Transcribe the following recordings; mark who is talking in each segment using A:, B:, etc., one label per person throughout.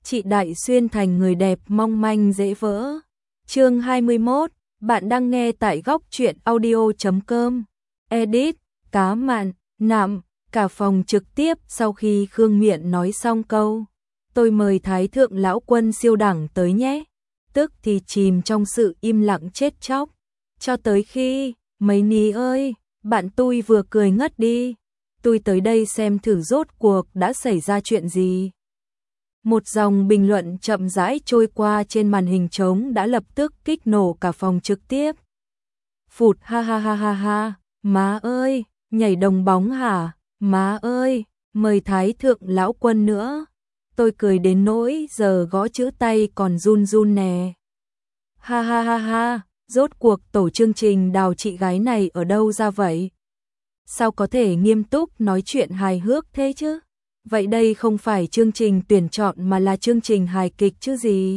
A: chị Đại xuyên thành người đẹp mong manh dễ vỡ. Chương 21, bạn đang nghe tại góc truyện audio.com. Edit, cá mặn, nạm, cả phòng trực tiếp. Sau khi Khương Miện nói xong câu tôi mời Thái thượng lão quân siêu đẳng tới nhé, tức thì chìm trong sự im lặng chết chóc. Cho tới khi, mấy ní ơi, bạn tôi vừa cười ngất đi. Tôi tới đây xem thử rốt cuộc đã xảy ra chuyện gì. Một dòng bình luận chậm rãi trôi qua trên màn hình trống đã lập tức kích nổ cả phòng trực tiếp. Phụt ha ha ha ha ha, má ơi, nhảy đồng bóng hả, má ơi, mời Thái thượng lão quân nữa. Tôi cười đến nỗi giờ gõ chữ tay còn run run nè. Ha ha ha ha, rốt cuộc tổ chương trình đào chị gái này ở đâu ra vậy? Sao có thể nghiêm túc nói chuyện hài hước thế chứ? Vậy đây không phải chương trình tuyển chọn mà là chương trình hài kịch chứ gì?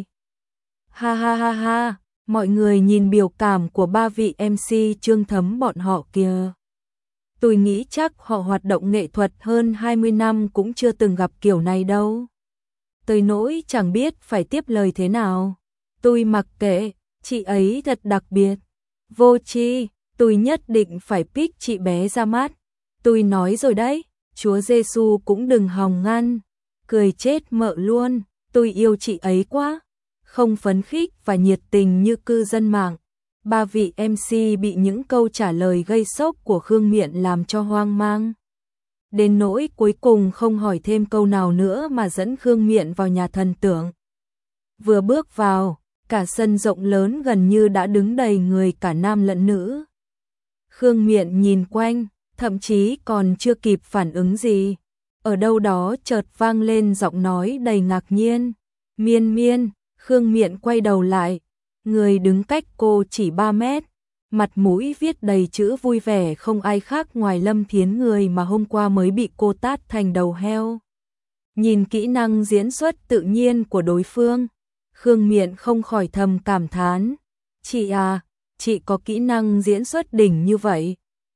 A: Ha ha ha ha, mọi người nhìn biểu cảm của ba vị MC Trương Thấm bọn họ kìa. Tôi nghĩ chắc họ hoạt động nghệ thuật hơn 20 năm cũng chưa từng gặp kiểu này đâu. Tới nỗi chẳng biết phải tiếp lời thế nào. Tôi mặc kệ, chị ấy thật đặc biệt. Vô tri, tôi nhất định phải pick chị bé ra mắt. Tôi nói rồi đấy, Chúa Giêsu cũng đừng hòng ngăn. Cười chết mợ luôn, tôi yêu chị ấy quá. Không phấn khích và nhiệt tình như cư dân mạng. Ba vị MC bị những câu trả lời gây sốc của Khương Miện làm cho hoang mang. Đến nỗi cuối cùng không hỏi thêm câu nào nữa mà dẫn Khương Miện vào nhà thần tượng. Vừa bước vào, cả sân rộng lớn gần như đã đứng đầy người cả nam lẫn nữ. Khương Miện nhìn quanh, thậm chí còn chưa kịp phản ứng gì. Ở đâu đó chợt vang lên giọng nói đầy ngạc nhiên. Miên Miên, Khương Miện quay đầu lại. Người đứng cách cô chỉ 3 mét. Mặt mũi viết đầy chữ vui vẻ không ai khác ngoài Lâm Thiến, người mà hôm qua mới bị cô tát thành đầu heo. Nhìn kỹ năng diễn xuất tự nhiên của đối phương, Khương Miện không khỏi thầm cảm thán. Chị à, chị có kỹ năng diễn xuất đỉnh như vậy.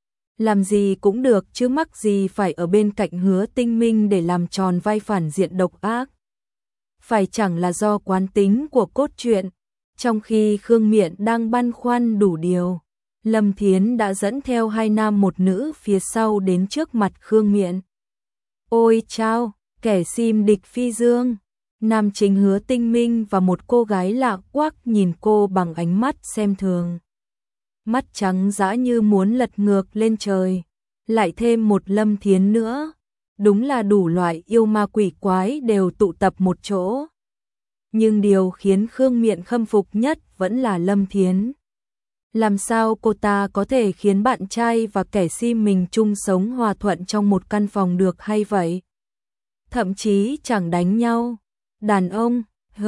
A: Làm gì cũng được chứ mắc gì phải ở bên cạnh Hứa Tinh Minh để làm tròn vai phản diện độc ác. Phải chẳng là do quán tính của cốt truyện. Trong khi Khương Miện đang băn khoăn đủ điều, Lâm Thiến đã dẫn theo 2 nam 1 nữ phía sau đến trước mặt Khương Miện. Ôi chao, kẻ sim địch phi dương. Nam chính Hứa Tinh Minh và một cô gái lạ quắc nhìn cô bằng ánh mắt xem thường. Mắt trắng dã như muốn lật ngược lên trời. Lại thêm một Lâm Thiến nữa. Đúng là đủ loại yêu ma quỷ quái đều tụ tập một chỗ. Nhưng điều khiến Khương Miện khâm phục nhất vẫn là Lâm Thiến. Làm sao cô ta có thể khiến bạn trai và kẻ sim mình chung sống hòa thuận trong một căn phòng được hay vậy? Thậm chí chẳng đánh nhau. Đàn ông,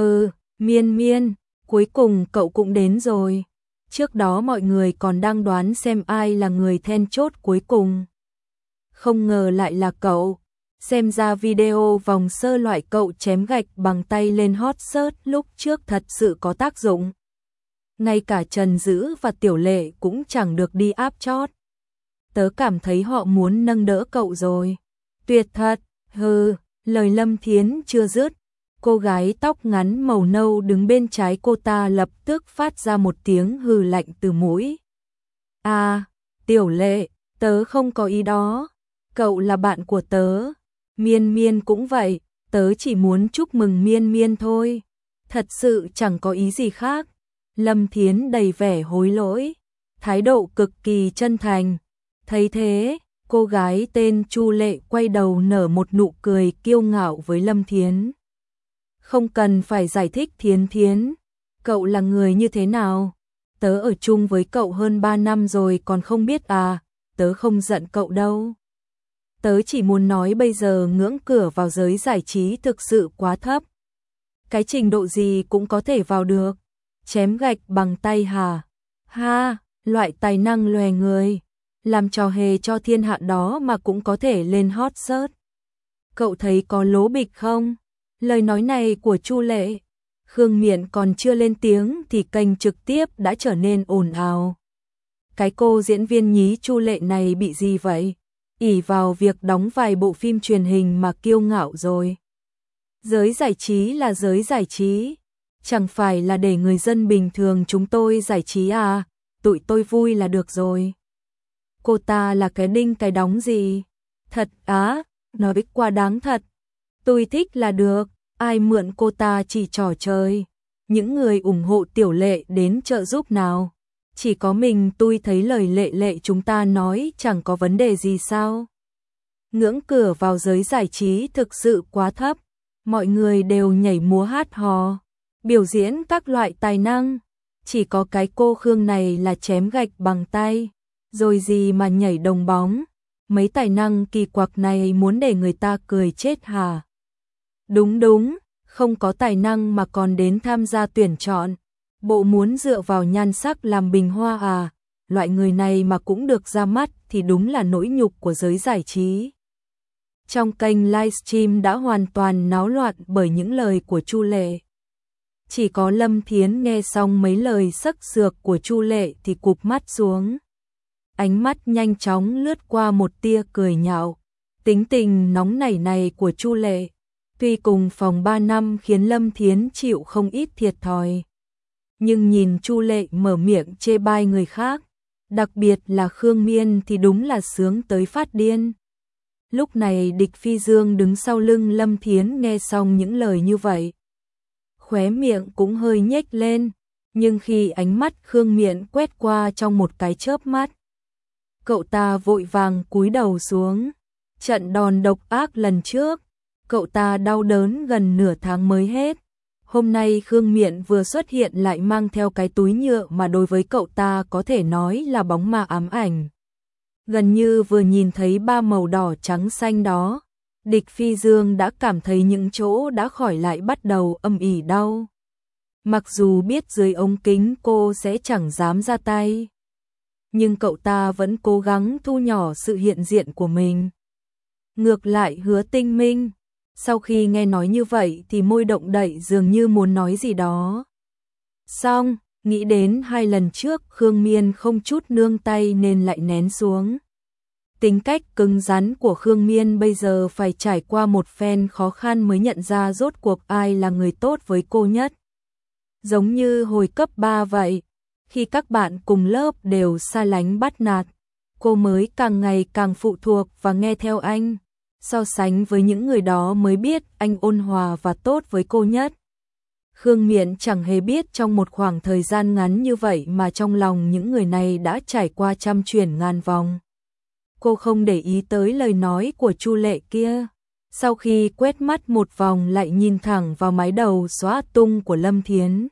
A: Miên Miên, cuối cùng cậu cũng đến rồi. Trước đó mọi người còn đang đoán xem ai là người then chốt cuối cùng. Không ngờ lại là cậu. Xem ra video vòng sơ loại cậu chém gạch bằng tay lên hot search lúc trước thật sự có tác dụng. Ngay cả Trần Dữ và Tiểu Lệ cũng chẳng được đi áp chót. Tớ cảm thấy họ muốn nâng đỡ cậu rồi. Tuyệt thật, lời Lâm Thiến chưa dứt. Cô gái tóc ngắn màu nâu đứng bên trái cô ta lập tức phát ra một tiếng hừ lạnh từ mũi. À, Tiểu Lệ, tớ không có ý đó. Cậu là bạn của tớ. Miên Miên cũng vậy, tớ chỉ muốn chúc mừng Miên Miên thôi. Thật sự chẳng có ý gì khác. Lâm Thiến đầy vẻ hối lỗi, thái độ cực kỳ chân thành. Thấy thế, cô gái tên Chu Lệ quay đầu nở một nụ cười kiêu ngạo với Lâm Thiến. Không cần phải giải thích Thiến Thiến, cậu là người như thế nào? Tớ ở chung với cậu hơn 3 năm rồi còn không biết à, tớ không giận cậu đâu. Tớ chỉ muốn nói bây giờ ngưỡng cửa vào giới giải trí thực sự quá thấp. Cái trình độ gì cũng có thể vào được. Chém gạch bằng tay hả? Ha, loại tài năng lòe người. Làm trò hề cho thiên hạ đó mà cũng có thể lên hot search. Cậu thấy có lố bịch không? Lời nói này của Chu Lệ. Khương Miện còn chưa lên tiếng thì kênh trực tiếp đã trở nên ồn ào. Cái cô diễn viên nhí Chu Lệ này bị gì vậy? Ỷ vào việc đóng vài bộ phim truyền hình mà kiêu ngạo rồi. Giới giải trí là giới giải trí, chẳng phải là để người dân bình thường chúng tôi giải trí à, tụi tôi vui là được rồi. Cô ta là cái đinh cái đóng gì? Thật á, nói quá đáng thật. Tôi thích là được, ai mượn cô ta chỉ trò chơi. Những người ủng hộ Tiểu Lệ đến trợ giúp nào? Chỉ có mình tôi thấy lời Lệ Lệ chúng ta nói chẳng có vấn đề gì sao? Ngưỡng cửa vào giới giải trí thực sự quá thấp. Mọi người đều nhảy múa hát hò, biểu diễn các loại tài năng. Chỉ có cái cô Khương này là chém gạch bằng tay, rồi gì mà nhảy đồng bóng. Mấy tài năng kỳ quặc này muốn để người ta cười chết hả? Đúng đúng, không có tài năng mà còn đến tham gia tuyển chọn. Bộ muốn dựa vào nhan sắc làm bình hoa à? Loại người này mà cũng được ra mắt thì đúng là nỗi nhục của giới giải trí. Trong kênh livestream đã hoàn toàn náo loạn bởi những lời của Chu Lệ. Chỉ có Lâm Thiến nghe xong mấy lời sắc sược của Chu Lệ thì cụp mắt xuống. Ánh mắt nhanh chóng lướt qua một tia cười nhạo. Tính tình nóng nảy này của Chu Lệ, tuy cùng phòng 3 năm khiến Lâm Thiến chịu không ít thiệt thòi. Nhưng nhìn Chu Lệ mở miệng chê bai người khác, đặc biệt là Khương Miên thì đúng là sướng tới phát điên. Lúc này Địch Phi Dương đứng sau lưng Lâm Thiến nghe xong những lời như vậy. Khóe miệng cũng hơi nhếch lên, nhưng khi ánh mắt Khương Miện quét qua trong một cái chớp mắt, cậu ta vội vàng cúi đầu xuống. Trận đòn độc ác lần trước, cậu ta đau đớn gần nửa tháng mới hết. Hôm nay Khương Miện vừa xuất hiện lại mang theo cái túi nhựa mà đối với cậu ta có thể nói là bóng ma ám ảnh. Gần như vừa nhìn thấy ba màu đỏ trắng xanh đó, Địch Phi Dương đã cảm thấy những chỗ đã khỏi lại bắt đầu âm ỉ đau. Mặc dù biết dưới ống kính cô sẽ chẳng dám ra tay, nhưng cậu ta vẫn cố gắng thu nhỏ sự hiện diện của mình. Ngược lại Hứa Tinh Minh, sau khi nghe nói như vậy thì môi động đậy dường như muốn nói gì đó. Xong, nghĩ đến 2 lần trước Khương Miên không chút nương tay nên lại nén xuống. Tính cách cứng rắn của Khương Miên bây giờ phải trải qua một phen khó khăn mới nhận ra rốt cuộc ai là người tốt với cô nhất. Giống như hồi cấp 3 vậy, khi các bạn cùng lớp đều xa lánh bắt nạt, cô mới càng ngày càng phụ thuộc và nghe theo anh. So sánh với những người đó mới biết anh ôn hòa và tốt với cô nhất. Khương Miện chẳng hề biết trong một khoảng thời gian ngắn như vậy mà trong lòng những người này đã trải qua trăm chuyển ngàn vòng. Cô không để ý tới lời nói của Chu Lệ kia. Sau khi quét mắt một vòng lại nhìn thẳng vào mái đầu xóa tung của Lâm Thiến.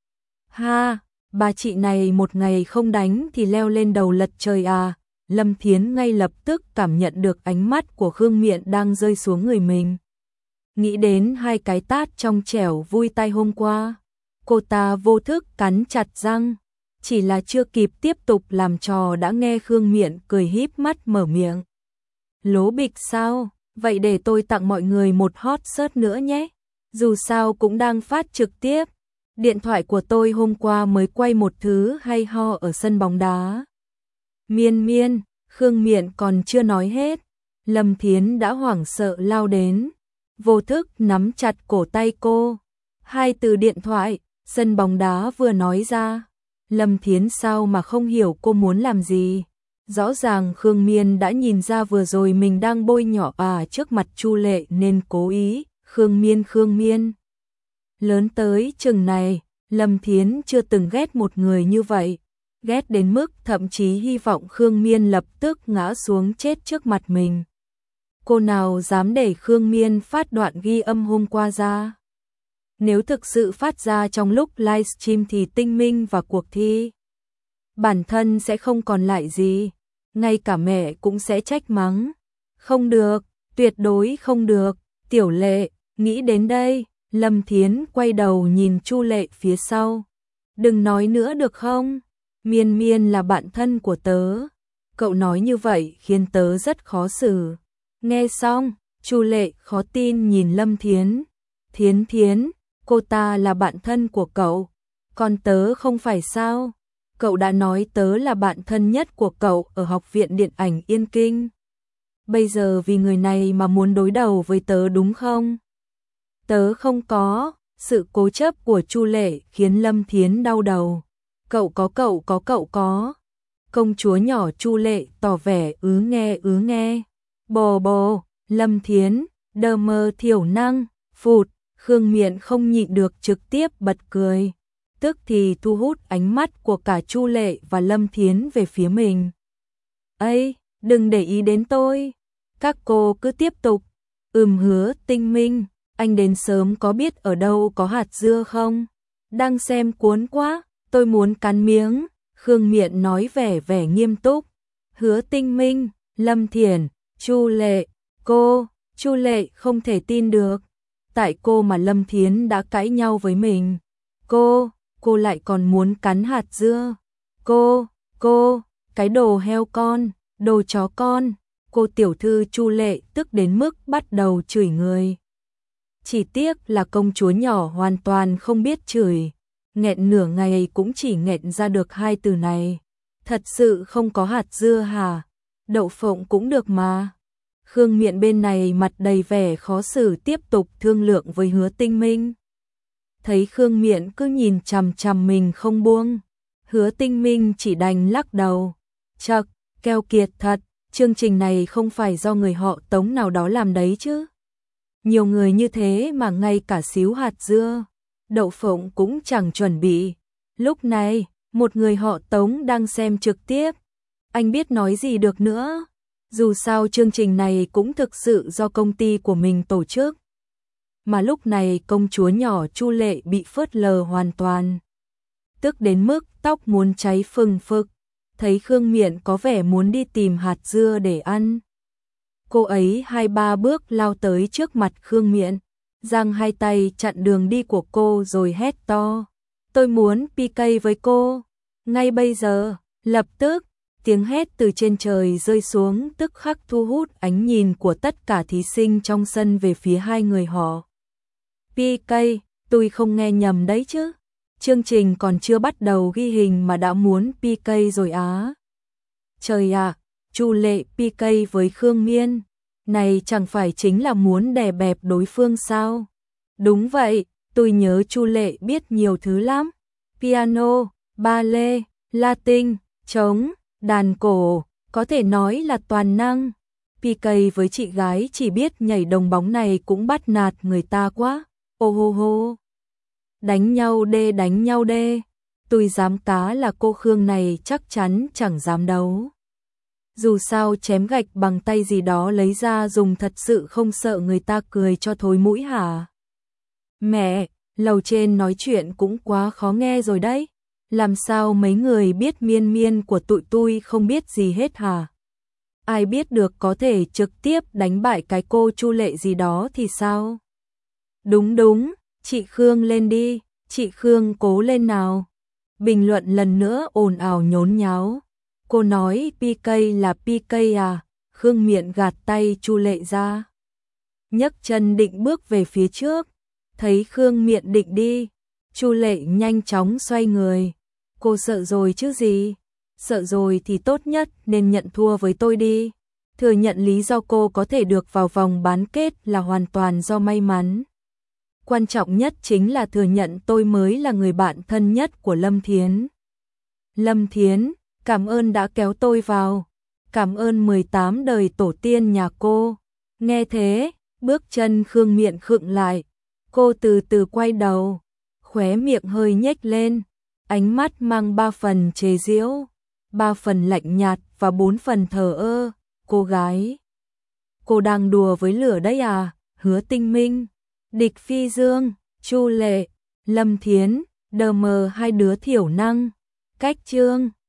A: Ha, bà chị này một ngày không đánh thì leo lên đầu lật trời à. Lâm Thiến ngay lập tức cảm nhận được ánh mắt của Khương Miện đang rơi xuống người mình. Nghĩ đến 2 cái tát trong trẻo vui tay hôm qua, cô ta vô thức cắn chặt răng, chỉ là chưa kịp tiếp tục làm trò đã nghe Khương Miện cười híp mắt mở miệng. Lố bịch sao? Vậy để tôi tặng mọi người một hot search nữa nhé. Dù sao cũng đang phát trực tiếp. Điện thoại của tôi hôm qua mới quay một thứ hay ho ở sân bóng đá. Miên Miên, Khương Miện còn chưa nói hết, Lâm Thiến đã hoảng sợ lao đến, vô thức nắm chặt cổ tay cô. 2 từ điện thoại, sân bóng đá vừa nói ra, Lâm Thiến sao mà không hiểu cô muốn làm gì. Rõ ràng Khương Miên đã nhìn ra vừa rồi mình đang bôi nhọ trước mặt Chu Lệ nên cố ý. Khương Miên. Lớn tới chừng này, Lâm Thiến chưa từng ghét một người như vậy. Ghét đến mức thậm chí hy vọng Khương Miên lập tức ngã xuống chết trước mặt mình. Cô nào dám để Khương Miên phát đoạn ghi âm hôm qua ra? Nếu thực sự phát ra trong lúc livestream thì Tinh Minh và cuộc thi, bản thân sẽ không còn lại gì, ngay cả mẹ cũng sẽ trách mắng. Không được, tuyệt đối không được. Tiểu Lệ, nghĩ đến đây, Lâm Thiến quay đầu nhìn Chu Lệ phía sau. Đừng nói nữa được không? Miên Miên là bạn thân của tớ. Cậu nói như vậy khiến tớ rất khó xử. Nghe xong, Chu Lệ khó tin nhìn Lâm Thiến. Thiến, cô ta là bạn thân của cậu, còn tớ không phải sao? Cậu đã nói tớ là bạn thân nhất của cậu ở Học viện Điện ảnh Yên Kinh. Bây giờ vì người này mà muốn đối đầu với tớ đúng không? Tớ không có. Sự cố chấp của Chu Lệ khiến Lâm Thiến đau đầu. Cậu có. Công chúa nhỏ Chu Lệ tỏ vẻ ứ nghe. Bồ, Lâm Thiến, đờ mờ thiểu năng, phụt, Khương Miện không nhịn được trực tiếp bật cười. Tức thì thu hút ánh mắt của cả Chu Lệ và Lâm Thiến về phía mình. Ây, đừng để ý đến tôi. Các cô cứ tiếp tục. Hứa Tinh Minh, anh đến sớm có biết ở đâu có hạt dưa không? Đang xem cuốn quá, tôi muốn cắn miếng. Khương Miện nói vẻ nghiêm túc. Hứa Tinh Minh, Lâm Thiển, Chu Lệ, Chu Lệ không thể tin được. Tại cô mà Lâm Thiến đã cãi nhau với mình. Cô lại còn muốn cắn hạt dưa. Cô, cái đồ heo con, đồ chó con. Cô tiểu thư Chu Lệ tức đến mức bắt đầu chửi người. Chỉ tiếc là công chúa nhỏ hoàn toàn không biết chửi. Nghẹn nửa ngày cũng chỉ nghẹn ra được 2 từ này. Thật sự không có hạt dưa hả? Đậu phộng cũng được mà. Khương Miện bên này mặt đầy vẻ khó xử tiếp tục thương lượng với Hứa Tinh Minh. Thấy Khương Miện cứ nhìn chằm chằm mình không buông, Hứa Tinh Minh chỉ đành lắc đầu. Chậc, keo kiệt thật, chương trình này không phải do người họ Tống nào đó làm đấy chứ. Nhiều người như thế mà ngay cả xíu hạt dưa, đậu phộng cũng chẳng chuẩn bị. Lúc này, một người họ Tống đang xem trực tiếp. Anh biết nói gì được nữa. Dù sao chương trình này cũng thực sự do công ty của mình tổ chức. Mà lúc này công chúa nhỏ Chu Lệ bị phớt lờ hoàn toàn. Tức đến mức tóc muốn cháy phừng phực. Thấy Khương Miện có vẻ muốn đi tìm hạt dưa để ăn. Cô ấy 2-3 bước lao tới trước mặt Khương Miện, giang 2 tay chặn đường đi của cô rồi hét to. Tôi muốn PK với cô. Ngay bây giờ, lập tức. Tiếng hét từ trên trời rơi xuống tức khắc thu hút ánh nhìn của tất cả thí sinh trong sân về phía 2 người họ. PK, tôi không nghe nhầm đấy chứ. Chương trình còn chưa bắt đầu ghi hình mà đã muốn PK rồi á. Trời ạ, Chu Lệ PK với Khương Miên. Này chẳng phải chính là muốn đè bẹp đối phương sao? Đúng vậy, tôi nhớ Chu Lệ biết nhiều thứ lắm. Piano, ballet, Latin, trống, đàn cổ, có thể nói là toàn năng. PK với chị gái chỉ biết nhảy đồng bóng này cũng bắt nạt người ta quá. Ô hô hô. Đánh nhau đê. Tôi dám cá là cô Khương này chắc chắn chẳng dám đấu. Dù sao chém gạch bằng tay gì đó lấy ra dùng thật sự không sợ người ta cười cho thối mũi hả? Mẹ, lầu trên nói chuyện cũng quá khó nghe rồi đấy. Làm sao mấy người biết miên của tụi tôi không biết gì hết hả? Ai biết được có thể trực tiếp đánh bại cái cô Chu Lệ gì đó thì sao? Đúng, chị Khương lên đi, chị Khương cố lên nào. Bình luận lần nữa ồn ào nhốn nháo. Cô nói PK là PK à? Khương Miện gạt tay Chu Lệ ra. Nhấc chân định bước về phía trước. Thấy Khương Miện định đi, Chu Lệ nhanh chóng xoay người. Cô sợ rồi chứ gì? Sợ rồi thì tốt nhất nên nhận thua với tôi đi. Thừa nhận lý do cô có thể được vào vòng bán kết là hoàn toàn do may mắn. Quan trọng nhất chính là thừa nhận tôi mới là người bạn thân nhất của Lâm Thiến. Lâm Thiến, cảm ơn đã kéo tôi vào. Cảm ơn 18 đời tổ tiên nhà cô. Nghe thế, bước chân Khương Miện khựng lại. Cô từ từ quay đầu, khóe miệng hơi nhếch lên, ánh mắt mang 3 phần chế giễu, 3 phần lạnh nhạt và 4 phần thờ ơ. Cô gái, cô đang đùa với lửa đấy à? Hứa Tinh Minh, Địch Phi Dương, Chu Lệ, Lâm Thiến, đờ mờ 2 đứa thiểu năng. Cách chương